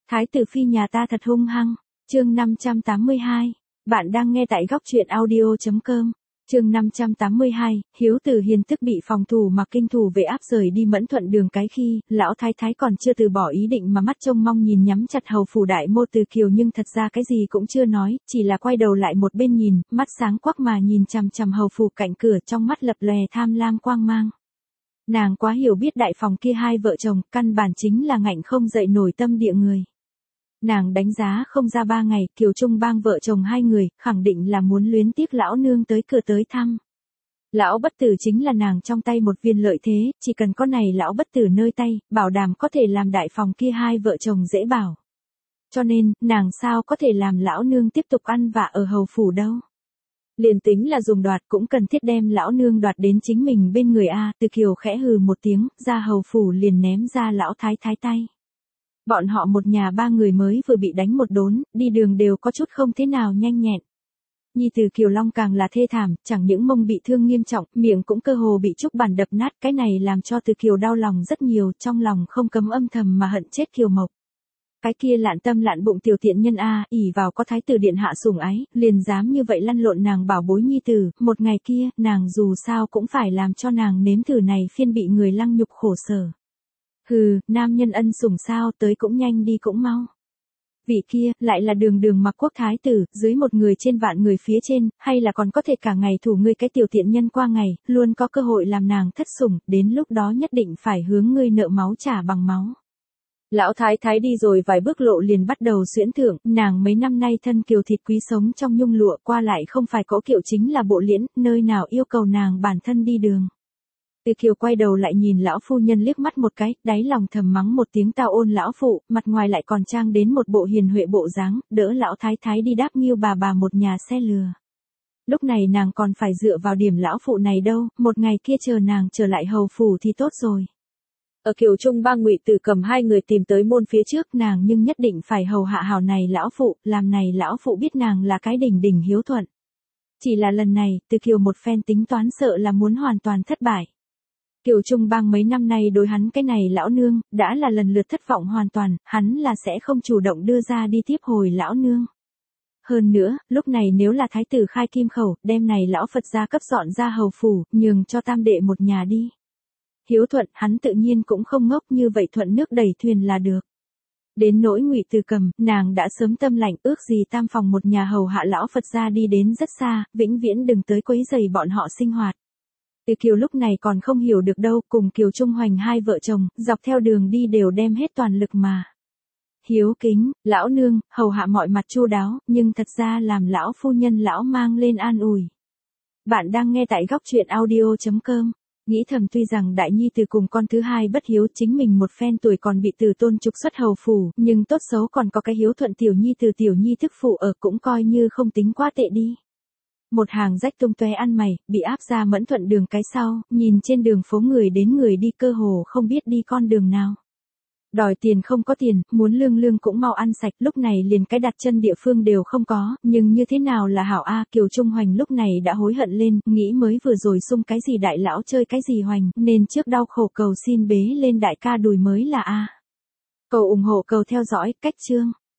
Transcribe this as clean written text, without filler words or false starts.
Thái tử phi nhà ta thật hung hăng. Chương 582. Bạn đang nghe tại góc truyện audio.com. Chương 582, Hiếu Tử Hiền tức bị phòng thủ Mạc Kinh thủ vệ áp rời đi Mẫn Thuận Đường cái khi, lão thái thái còn chưa từ bỏ ý định mà mắt trông mong nhìn nhắm chặt hầu phủ đại mô Từ Kiều, nhưng thật ra cái gì cũng chưa nói, chỉ là quay đầu lại một bên nhìn, mắt sáng quắc mà nhìn chằm chằm hầu phủ cạnh cửa, trong mắt lập lòe tham lam quang mang. Nàng quá hiểu biết đại phòng kia hai vợ chồng, căn bản chính là ngạnh không dậy nổi tâm địa người. Nàng đánh giá không ra 3 ngày, Kiều Trung Bang vợ chồng hai người, khẳng định là muốn luyến tiếc lão nương tới cửa tới thăm. Lão bất tử chính là nàng trong tay một viên lợi thế, chỉ cần có này lão bất tử nơi tay, bảo đảm có thể làm đại phòng kia hai vợ chồng dễ bảo. Cho nên, nàng sao có thể làm lão nương tiếp tục ăn vạ ở hầu phủ đâu. Liền tính là dùng đoạt cũng cần thiết đem lão nương đoạt đến chính mình bên người a. Từ Kiều khẽ hừ một tiếng, ra hầu phủ liền ném ra lão thái thái tay. Bọn họ một nhà 3 người mới vừa bị đánh một đốn, đi đường đều có chút không thế nào nhanh nhẹn. Nhi Từ Kiều Long càng là thê thảm, chẳng những mông bị thương nghiêm trọng, miệng cũng cơ hồ bị trúc bản đập nát, cái này làm cho Từ Kiều đau lòng rất nhiều, trong lòng không cấm âm thầm mà hận chết Kiều Mộc. Cái kia lạn tâm lạn bụng tiểu tiện nhân a, ỷ vào có thái tử điện hạ sủng ái, liền dám như vậy lăn lộn nàng bảo bối nhi tử, một ngày kia, nàng dù sao cũng phải làm cho nàng nếm thử này phiên bị người lăng nhục khổ sở. Hừ, nam nhân ân sủng sao, tới cũng nhanh đi cũng mau. Vị kia, lại là Đường Đường Mặc Quốc thái tử, dưới một người trên vạn người phía trên, hay là còn có thể cả ngày thủ ngươi cái tiểu tiện nhân qua ngày, luôn có cơ hội làm nàng thất sủng, đến lúc đó nhất định phải hướng ngươi nợ máu trả bằng máu. Lão thái thái đi rồi vài bước lộ liền bắt đầu xuyễn thưởng, nàng mấy năm nay thân kiều thịt quý sống trong nhung lụa, qua lại không phải cỗ kiệu chính là bộ liễn, nơi nào yêu cầu nàng bản thân đi đường. Từ Kiều quay đầu lại nhìn lão phu nhân liếc mắt một cái, đáy lòng thầm mắng một tiếng tao ôn lão phụ, mặt ngoài lại còn trang đến một bộ hiền huệ bộ dáng, đỡ lão thái thái đi đáp nghiêu bà một nhà xe lừa. Lúc này nàng còn phải dựa vào điểm lão phụ này đâu, một ngày kia chờ nàng trở lại hầu phủ thì tốt rồi. Ở Kiều Trung Bang Ngụy Tử Cầm hai người tìm tới môn phía trước, nàng nhưng nhất định phải hầu hạ hảo này lão phụ, làm này lão phụ biết nàng là cái đỉnh hiếu thuận. Chỉ là lần này, Từ Kiều một phen tính toán sợ là muốn hoàn toàn thất bại. Kiều Trung Bang mấy năm nay đối hắn cái này lão nương, đã là lần lượt thất vọng hoàn toàn, hắn là sẽ không chủ động đưa ra đi tiếp hồi lão nương. Hơn nữa, lúc này nếu là thái tử khai kim khẩu, đem này lão Phật gia cấp dọn ra hầu phủ, nhường cho tam đệ một nhà đi. Hiếu thuận, hắn tự nhiên cũng không ngốc như vậy, thuận nước đẩy thuyền là được. Đến nỗi Ngụy Tử Cầm, nàng đã sớm tâm lạnh, ước gì tam phòng một nhà hầu hạ lão Phật gia đi đến rất xa, vĩnh viễn đừng tới quấy rầy bọn họ sinh hoạt. Từ Kiều lúc này còn không hiểu được đâu, cùng Kiều Trung Hoành hai vợ chồng, dọc theo đường đi đều đem hết toàn lực mà. Hiếu kính, lão nương, hầu hạ mọi mặt chu đáo, nhưng thật ra làm lão phu nhân lão mang lên an ủi. Bạn đang nghe tại góc truyện audio.com. Nghĩ thầm tuy rằng đại nhi từ cùng con thứ hai bất hiếu, chính mình một phen tuổi còn bị từ tôn trục xuất hầu phủ, nhưng tốt xấu còn có cái hiếu thuận tiểu nhi từ tiểu nhi thức phụ ở, cũng coi như không tính quá tệ đi. Một hàng rách tung tóe ăn mày, bị áp ra Mẫn Thuận Đường cái sau, nhìn trên đường phố người đến người đi, cơ hồ không biết đi con đường nào. Đòi tiền không có tiền, muốn lương cũng mau ăn sạch, lúc này liền cái đặt chân địa phương đều không có, nhưng như thế nào là hảo a. Kiều Trung Hoành lúc này đã hối hận lên, nghĩ mới vừa rồi xung cái gì đại lão chơi cái gì hoành, nên trước đau khổ cầu xin bế lên đại ca đùi mới là a. Cầu ủng hộ, cầu theo dõi, cách chương.